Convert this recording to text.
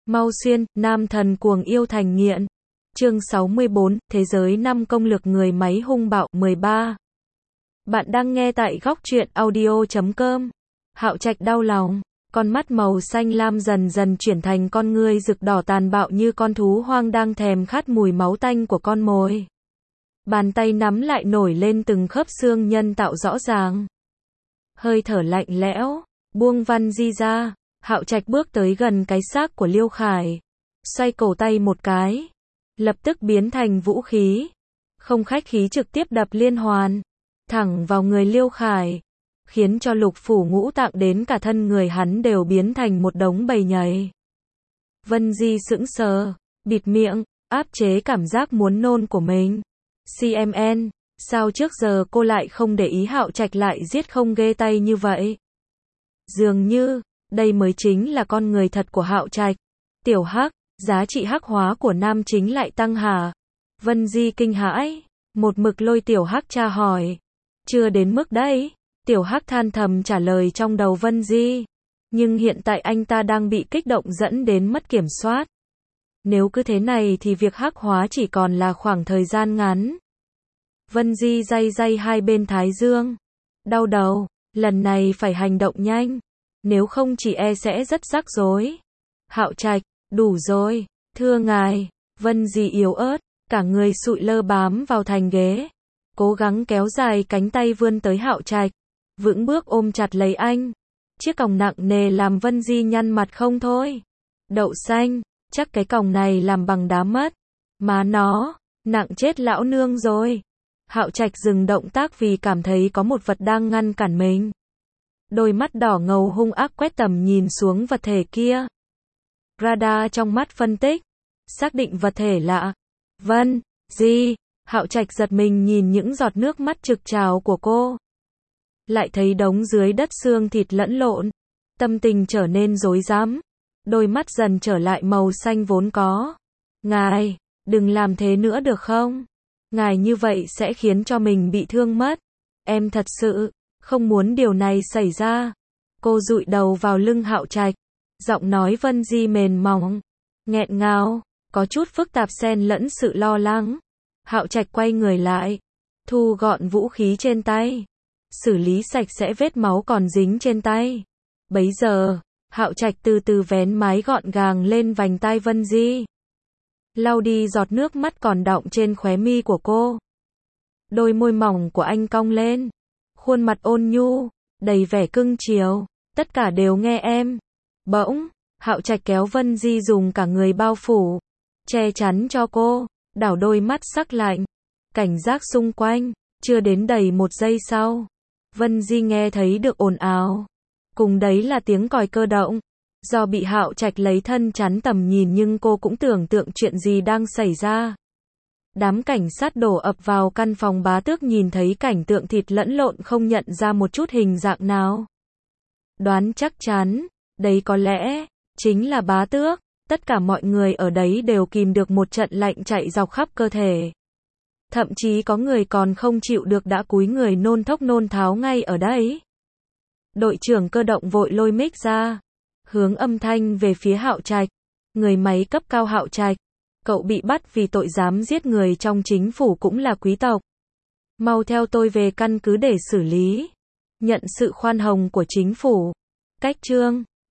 Mau xuyên, nam thần cuồng yêu thành nghiện. Chương 64, Thế giới 5 công lực người máy hung bạo 13. Bạn đang nghe tại góc truyện audio.com. Hạo Trạch đau lòng, con mắt màu xanh lam dần dần chuyển thành con ngươi rực đỏ tàn bạo như con thú hoang đang thèm khát mùi máu tanh của con mồi. Bàn tay nắm lại nổi lên từng khớp xương nhân tạo rõ ràng. Hơi thở lạnh lẽo, buông Văn Di ra. Hạo Trạch bước tới gần cái xác của Liêu Khải, xoay cổ tay một cái, lập tức biến thành vũ khí, không khách khí trực tiếp đập liên hoàn, thẳng vào người Liêu Khải, khiến cho lục phủ ngũ tạng đến cả thân người hắn đều biến thành một đống bầy nhầy. Vân Di sững sờ, bịt miệng, áp chế cảm giác muốn nôn của mình. CMN, sao trước giờ cô lại không để ý Hạo Trạch lại giết không ghê tay như vậy? Dường như đây mới chính là con người thật của Hạo Trạch. Tiểu Hắc, giá trị hắc hóa của nam chính lại tăng hả? Vân Di kinh hãi, một mực lôi Tiểu Hắc tra hỏi. Chưa đến mức đấy, Tiểu Hắc than thầm trả lời trong đầu Vân Di. Nhưng hiện tại anh ta đang bị kích động dẫn đến mất kiểm soát. Nếu cứ thế này thì việc hắc hóa chỉ còn là khoảng thời gian ngắn. Vân Di day day hai bên thái dương. Đau đầu, lần này phải hành động nhanh. Nếu không chỉ e sẽ rất rắc rối. Hạo Trạch, đủ rồi, thưa ngài. Vân Di yếu ớt, cả người sụi lơ bám vào thành ghế, cố gắng kéo dài cánh tay vươn tới Hạo Trạch, vững bước ôm chặt lấy anh. Chiếc còng nặng nề làm Vân Di nhăn mặt không thôi. Đậu xanh, chắc cái còng này làm bằng đá mất. Má nó, nặng chết lão nương rồi. Hạo Trạch dừng động tác vì cảm thấy có một vật đang ngăn cản mình. Đôi mắt đỏ ngầu hung ác quét tầm nhìn xuống vật thể kia. Radar trong mắt phân tích, xác định vật thể lạ. Vân Di, Hạo Trạch giật mình nhìn những giọt nước mắt trực trào của cô. Lại thấy đống dưới đất xương thịt lẫn lộn. Tâm tình trở nên rối rắm. Đôi mắt dần trở lại màu xanh vốn có. Ngài, đừng làm thế nữa được không? Ngài như vậy sẽ khiến cho mình bị thương mất. Em thật sự không muốn điều này xảy ra. Cô dụi đầu vào lưng Hạo Trạch, giọng nói Vân Di mềm mỏng, nghẹn ngào, có chút phức tạp xen lẫn sự lo lắng. Hạo Trạch quay người lại, thu gọn vũ khí trên tay, xử lý sạch sẽ vết máu còn dính trên tay. Bấy giờ, Hạo Trạch từ từ vén mái gọn gàng lên vành tai Vân Di, lau đi giọt nước mắt còn đọng trên khóe mi của cô. Đôi môi mỏng của anh cong lên, khuôn mặt ôn nhu, đầy vẻ cưng chiều, tất cả đều nghe em. Bỗng, Hạo Trạch kéo Vân Di dùng cả người bao phủ, che chắn cho cô, đảo đôi mắt sắc lạnh, cảnh giác xung quanh. Chưa đến đầy một giây sau, Vân Di nghe thấy được ồn ào, cùng đấy là tiếng còi cơ động. Do bị Hạo Trạch lấy thân chắn tầm nhìn nhưng cô cũng tưởng tượng chuyện gì đang xảy ra. Đám cảnh sát đổ ập vào căn phòng bá tước nhìn thấy cảnh tượng thịt lẫn lộn không nhận ra một chút hình dạng nào. Đoán chắc chắn, đấy có lẽ chính là bá tước. Tất cả mọi người ở đấy đều kìm được một trận lạnh chạy dọc khắp cơ thể. Thậm chí có người còn không chịu được đã cúi người nôn thốc nôn tháo ngay ở đấy. Đội trưởng cơ động vội lôi mic ra, hướng âm thanh về phía Hạo Trạch. Người máy cấp cao Hạo Trạch, cậu bị bắt vì tội dám giết người trong chính phủ cũng là quý tộc. Mau theo tôi về căn cứ để xử lý. Nhận sự khoan hồng của chính phủ. Cách chương